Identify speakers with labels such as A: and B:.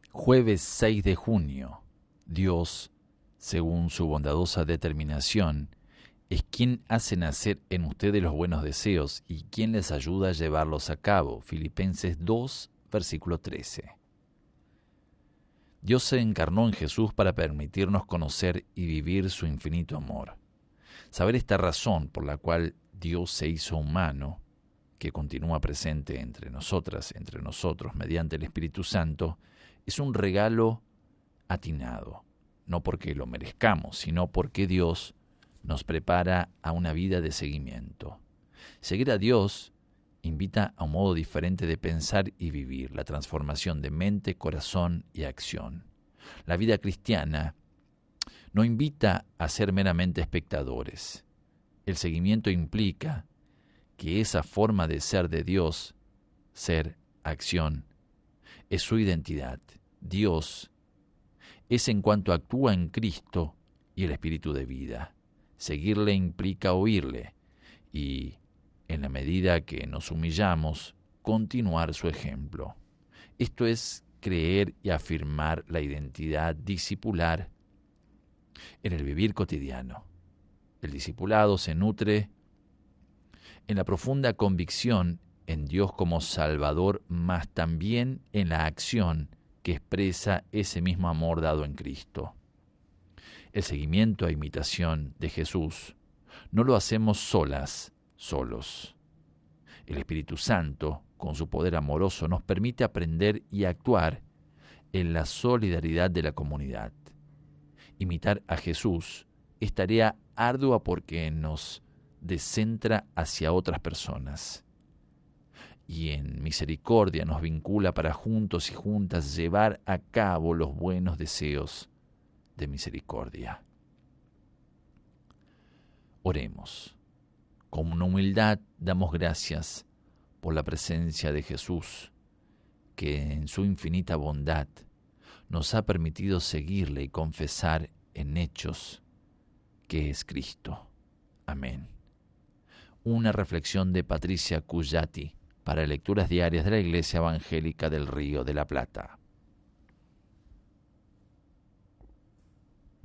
A: Jueves 6 de junio. Dios, según su bondadosa determinación, es quien hace nacer en ustedes los buenos deseos y quien les ayuda a llevarlos a cabo. Filipenses 2, versículo 13. Dios se encarnó en Jesús para permitirnos conocer y vivir su infinito amor. Saber esta razón por la cual Dios se hizo humano, que continúa presente entre nosotros, mediante el Espíritu Santo, es un regalo atinado, no porque lo merezcamos, sino porque Dios nos prepara a una vida de seguimiento. Seguir a Dios invita a un modo diferente de pensar y vivir, la transformación de mente, corazón y acción. La vida cristiana no invita a ser meramente espectadores. El seguimiento implica que esa forma de ser de Dios, ser, acción, es su identidad. Dios es en cuanto actúa en Cristo y el Espíritu de vida. Seguirle implica oírle y, en la medida que nos humillamos, continuar su ejemplo. Esto es creer y afirmar la identidad discipular en el vivir cotidiano. El discipulado se nutre en la profunda convicción en Dios como Salvador, mas también en la acción que expresa ese mismo amor dado en Cristo. El seguimiento e imitación de Jesús no lo hacemos solos. El Espíritu Santo, con su poder amoroso, nos permite aprender y actuar en la solidaridad de la comunidad. Imitar a Jesús es tarea ardua porque nos descentra hacia otras personas y en misericordia nos vincula para juntos y juntas llevar a cabo los buenos deseos de misericordia. Oremos. Con una humildad damos gracias por la presencia de Jesús, que en su infinita bondad nos ha permitido seguirle y confesar en hechos que es Cristo. Amén. Una reflexión de Patricia Cuyati para Lecturas Diarias de la Iglesia Evangélica del Río de la Plata.